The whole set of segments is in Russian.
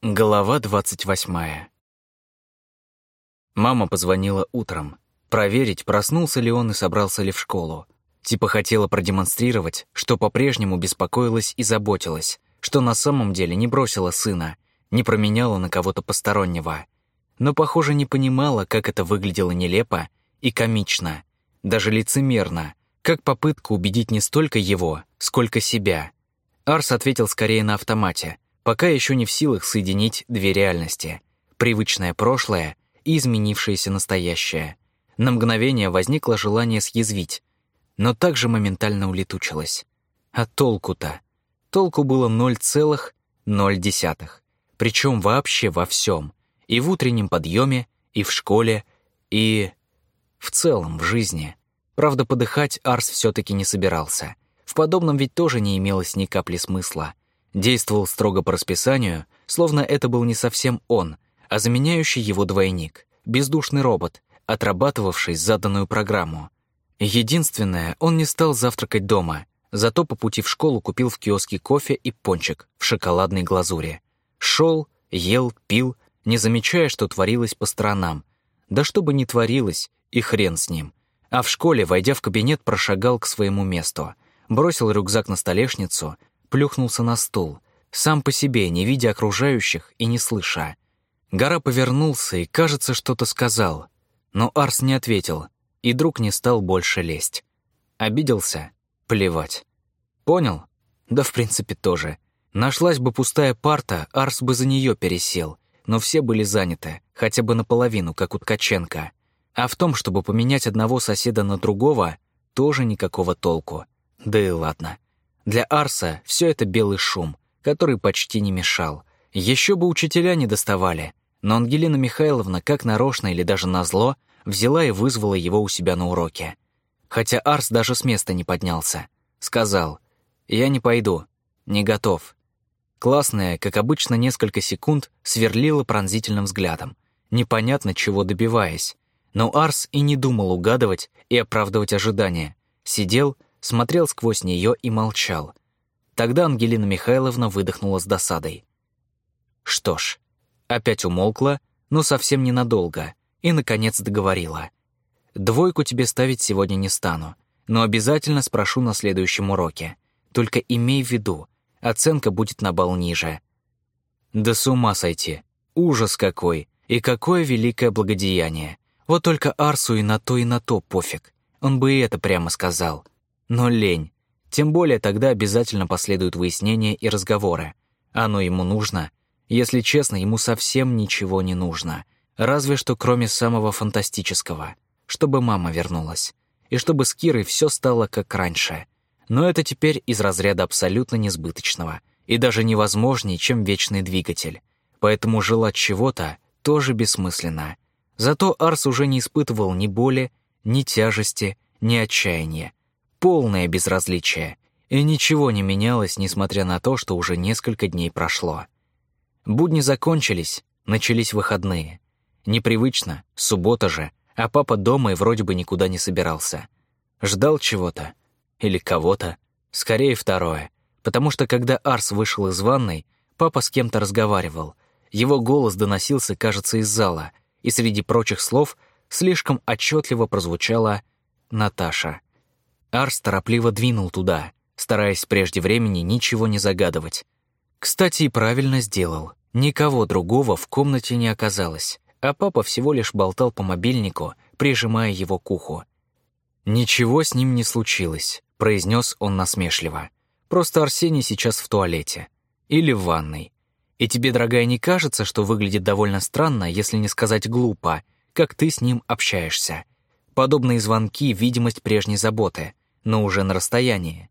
Глава 28. Мама позвонила утром. Проверить, проснулся ли он и собрался ли в школу. Типа хотела продемонстрировать, что по-прежнему беспокоилась и заботилась, что на самом деле не бросила сына, не променяла на кого-то постороннего. Но, похоже, не понимала, как это выглядело нелепо и комично, даже лицемерно, как попытка убедить не столько его, сколько себя. Арс ответил скорее на автомате, пока еще не в силах соединить две реальности — привычное прошлое и изменившееся настоящее. На мгновение возникло желание съязвить, но также моментально улетучилось. А толку-то? Толку было 0,0. Причем вообще во всем. И в утреннем подъеме, и в школе, и в целом в жизни. Правда, подыхать Арс все-таки не собирался. В подобном ведь тоже не имелось ни капли смысла. Действовал строго по расписанию, словно это был не совсем он, а заменяющий его двойник, бездушный робот, отрабатывавший заданную программу. Единственное, он не стал завтракать дома, зато по пути в школу купил в киоске кофе и пончик в шоколадной глазури. Шел, ел, пил, не замечая, что творилось по сторонам. Да что бы ни творилось, и хрен с ним. А в школе, войдя в кабинет, прошагал к своему месту, бросил рюкзак на столешницу, плюхнулся на стул, сам по себе, не видя окружающих и не слыша. Гора повернулся и, кажется, что-то сказал, но Арс не ответил, и друг не стал больше лезть. Обиделся? Плевать. Понял? Да, в принципе, тоже. Нашлась бы пустая парта, Арс бы за нее пересел, но все были заняты, хотя бы наполовину, как у Ткаченко. А в том, чтобы поменять одного соседа на другого, тоже никакого толку. Да и ладно. Для Арса все это белый шум, который почти не мешал. Еще бы учителя не доставали, но Ангелина Михайловна, как нарочно или даже назло, взяла и вызвала его у себя на уроке. Хотя Арс даже с места не поднялся. Сказал: «Я не пойду, не готов». Классная, как обычно, несколько секунд сверлила пронзительным взглядом, непонятно чего добиваясь. Но Арс и не думал угадывать и оправдывать ожидания. Сидел, смотрел сквозь нее и молчал. Тогда Ангелина Михайловна выдохнула с досадой. Что ж, опять умолкла, но совсем ненадолго, и, наконец, договорила. «Двойку тебе ставить сегодня не стану, но обязательно спрошу на следующем уроке. Только имей в виду, оценка будет на балл ниже». Да с ума сойти! Ужас какой! И какое великое благодеяние! Вот только Арсу и на то пофиг. Он бы и это прямо сказал. Но лень. Тем более тогда обязательно последуют выяснения и разговоры. Оно ему нужно. Если честно, ему совсем ничего не нужно. Разве что кроме самого фантастического. Чтобы мама вернулась. И чтобы с Кирой все стало как раньше. Но это теперь из разряда абсолютно несбыточного. И даже невозможнее, чем вечный двигатель. Поэтому желать чего-то тоже бессмысленно. Зато Арс уже не испытывал ни боли, ни тяжести, ни отчаяния. Полное безразличие. И ничего не менялось, несмотря на то, что уже несколько дней прошло. Будни закончились, начались выходные. Непривычно, суббота же, а папа дома и вроде бы никуда не собирался. Ждал чего-то. Или кого-то. Скорее второе. Потому что когда Арс вышел из ванной, папа с кем-то разговаривал. Его голос доносился, кажется, из зала, и среди прочих слов слишком отчетливо прозвучала «Наташа». Арс торопливо двинул туда, стараясь прежде времени ничего не загадывать. Кстати, и правильно сделал. Никого другого в комнате не оказалось, а папа всего лишь болтал по мобильнику, прижимая его к уху. «Ничего с ним не случилось», — произнес он насмешливо. «Просто Арсений сейчас в туалете. Или в ванной. И тебе, дорогая, не кажется, что выглядит довольно странно, если не сказать глупо, как ты с ним общаешься? Подобные звонки — видимость прежней заботы, но уже на расстоянии».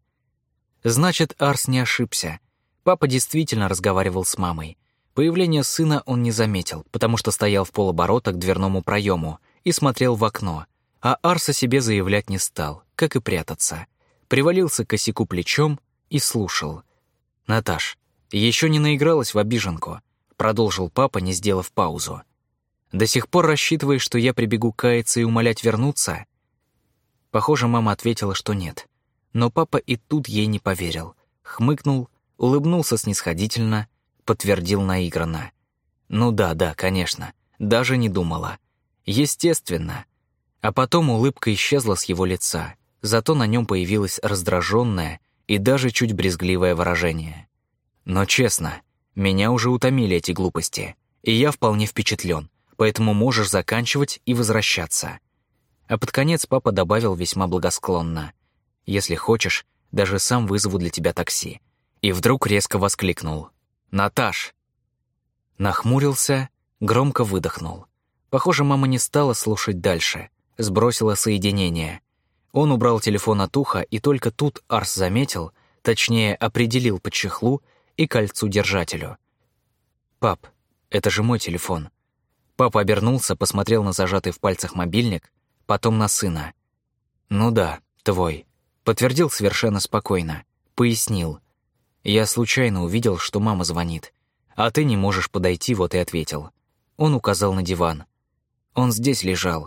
Значит, Арс не ошибся. Папа действительно разговаривал с мамой. Появление сына он не заметил, потому что стоял в полоборота к дверному проему и смотрел в окно, а Арс о себе заявлять не стал, как и прятаться. Привалился к косяку плечом и слушал. «Наташ, еще не наигралась в обиженку», — продолжил папа, не сделав паузу. «До сих пор рассчитываешь, что я прибегу каяться и умолять вернуться?» Похоже, мама ответила, что нет. Но папа и тут ей не поверил. Хмыкнул, улыбнулся снисходительно, подтвердил наигранно. Ну да, конечно. Даже не думала. Естественно. А потом улыбка исчезла с его лица, зато на нем появилось раздраженное и даже чуть брезгливое выражение. Но честно, меня уже утомили эти глупости, и я вполне впечатлен, поэтому можешь заканчивать и возвращаться. А под конец папа добавил весьма благосклонно: «Если хочешь, даже сам вызову для тебя такси». И вдруг резко воскликнул: «Наташ!» Нахмурился, громко выдохнул. Похоже, мама не стала слушать дальше, сбросила соединение. Он убрал телефон от уха, и только тут Арс заметил, точнее, определил по чехлу и кольцу-держателю. «Пап, это же мой телефон». Папа обернулся, посмотрел на зажатый в пальцах мобильник, потом на сына. «Ну да, твой», — подтвердил совершенно спокойно, пояснил. «Я случайно увидел, что мама звонит, а ты не можешь подойти, вот и ответил». Он указал на диван. Он здесь лежал.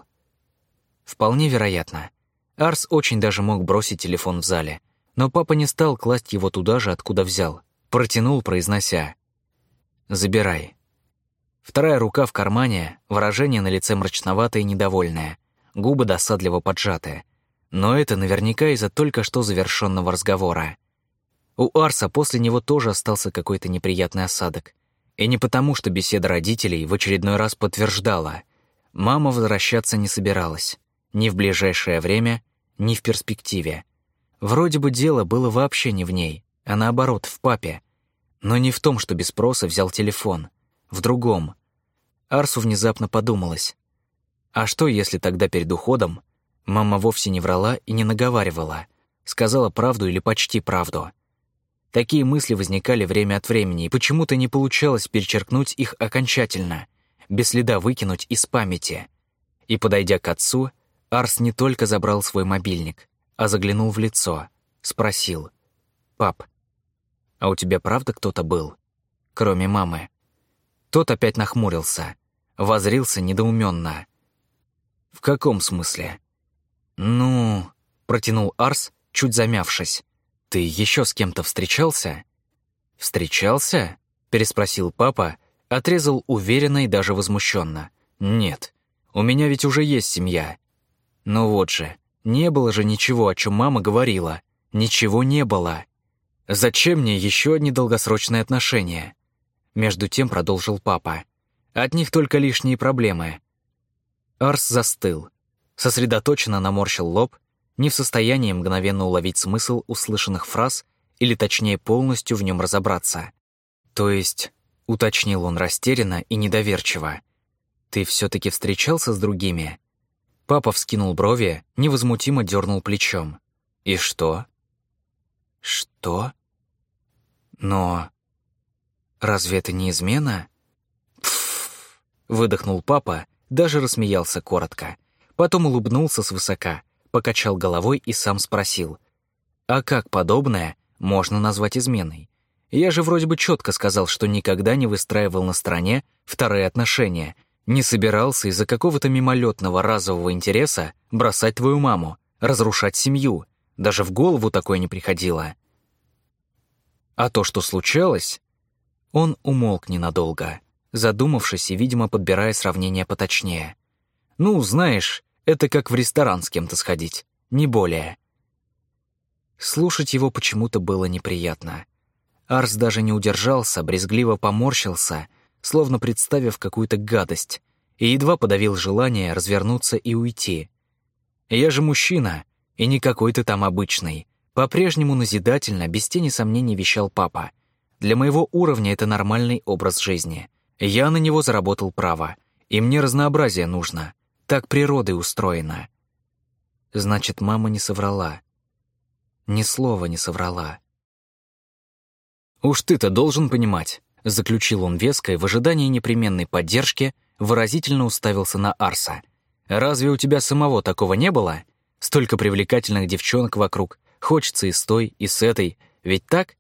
Вполне вероятно. Арс очень даже мог бросить телефон в зале, но папа не стал класть его туда же, откуда взял. Протянул, произнося: «Забирай». Вторая рука в кармане, выражение на лице мрачноватое и недовольное, губы досадливо поджаты. Но это наверняка из-за только что завершенного разговора. У Арса после него тоже остался какой-то неприятный осадок. И не потому, что беседа родителей в очередной раз подтверждала: мама возвращаться не собиралась. Ни в ближайшее время, ни в перспективе. Вроде бы дело было вообще не в ней, а наоборот, в папе. Но не в том, что без спроса взял телефон. В другом. Арсу внезапно подумалось: а что, если тогда перед уходом мама вовсе не врала и не наговаривала, сказала правду или почти правду? Такие мысли возникали время от времени, и почему-то не получалось перечеркнуть их окончательно, без следа выкинуть из памяти. И, подойдя к отцу, Арс не только забрал свой мобильник, а заглянул в лицо, спросил: «Пап, а у тебя правда кто-то был, кроме мамы?» Тот опять нахмурился, воззрился недоуменно. «В каком смысле?» «Ну...» — протянул Арс, чуть замявшись. «Ты еще с кем-то встречался?» «Встречался?» — переспросил папа, отрезал уверенно и даже возмущенно. «Нет, у меня ведь уже есть семья». «Ну вот же, не было же ничего, о чем мама говорила. Ничего не было. Зачем мне еще одни долгосрочные отношения?» Между тем продолжил папа. «От них только лишние проблемы». Арс застыл, сосредоточенно наморщил лоб, не в состоянии мгновенно уловить смысл услышанных фраз или, точнее, полностью в нем разобраться. «То есть», — уточнил он растерянно и недоверчиво, «ты все-таки встречался с другими?» Папа вскинул брови, невозмутимо дернул плечом. «И что?» «Что? Но разве это не измена?» «Пф!» — выдохнул папа, даже рассмеялся коротко. Потом улыбнулся свысока, покачал головой и сам спросил: «А как подобное можно назвать изменой? Я же вроде бы четко сказал, что никогда не выстраивал на стороне вторые отношения, не собирался из-за какого-то мимолетного разового интереса бросать твою маму, разрушать семью. Даже в голову такое не приходило. А то, что случалось...» Он умолк ненадолго, задумавшись и, видимо, подбирая сравнение поточнее. «Ну, знаешь, это как в ресторан с кем-то сходить, не более». Слушать его почему-то было неприятно. Арс даже не удержался, брезгливо поморщился, словно представив какую-то гадость, и едва подавил желание развернуться и уйти. «Я же мужчина, и не какой-то там обычный», по-прежнему назидательно, без тени сомнений вещал папа. «Для моего уровня это нормальный образ жизни. Я на него заработал право, и мне разнообразие нужно. Так природой устроено». Значит, мама не соврала. Ни слова не соврала. «Уж ты-то должен понимать», — заключил он веско и в ожидании непременной поддержки выразительно уставился на Арса. «Разве у тебя самого такого не было? Столько привлекательных девчонок вокруг, хочется и с той, и с этой, ведь так?»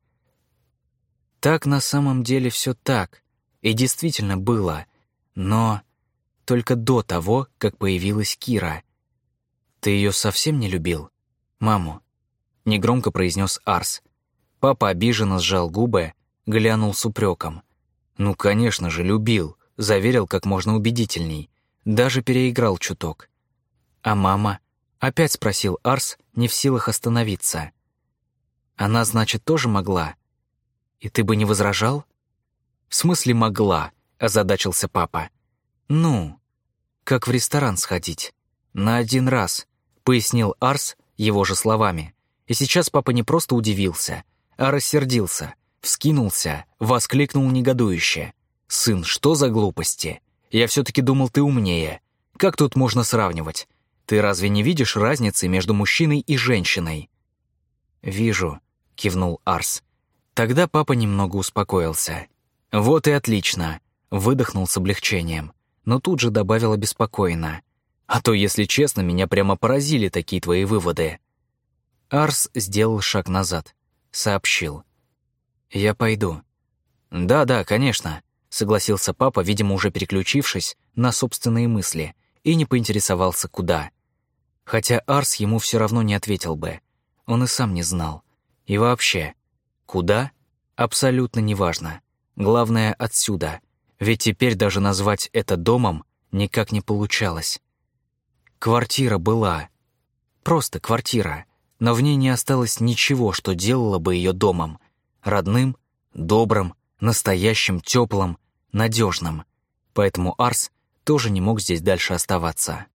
Так на самом деле все так, и действительно было, но только до того, как появилась Кира. «Ты ее совсем не любил? Маму?» — негромко произнес Арс. Папа обиженно сжал губы, глянул с упреком. «Ну, конечно же, любил. заверил как можно убедительней, даже переиграл чуток. «А мама?» — опять спросил Арс, не в силах остановиться. «Она, значит, тоже могла? И ты бы не возражал?» «В смысле могла?» — озадачился папа. «Ну, как в ресторан сходить. На один раз», — пояснил Арс его же словами. И сейчас папа не просто удивился, а рассердился, вскинулся, воскликнул негодующе. «Сын, что за глупости? Я все-таки думал, ты умнее. Как тут можно сравнивать? Ты разве не видишь разницы между мужчиной и женщиной?» «Вижу», — кивнул Арс. Тогда папа немного успокоился. «Вот и отлично», — выдохнул с облегчением, но тут же добавил обеспокоенно. «А то, если честно, меня прямо поразили такие твои выводы». Арс сделал шаг назад, сообщил. «Я пойду». «Да, конечно», — согласился папа, видимо, уже переключившись на собственные мысли, и не поинтересовался, куда. Хотя Арс ему все равно не ответил бы. Он и сам не знал. И вообще, куда? Абсолютно неважно. Главное, отсюда. Ведь теперь даже назвать это домом никак не получалось. Квартира была. Просто квартира. Но в ней не осталось ничего, что делало бы ее домом. Родным, добрым, настоящим, теплым, надежным. Поэтому Арс тоже не мог здесь дальше оставаться.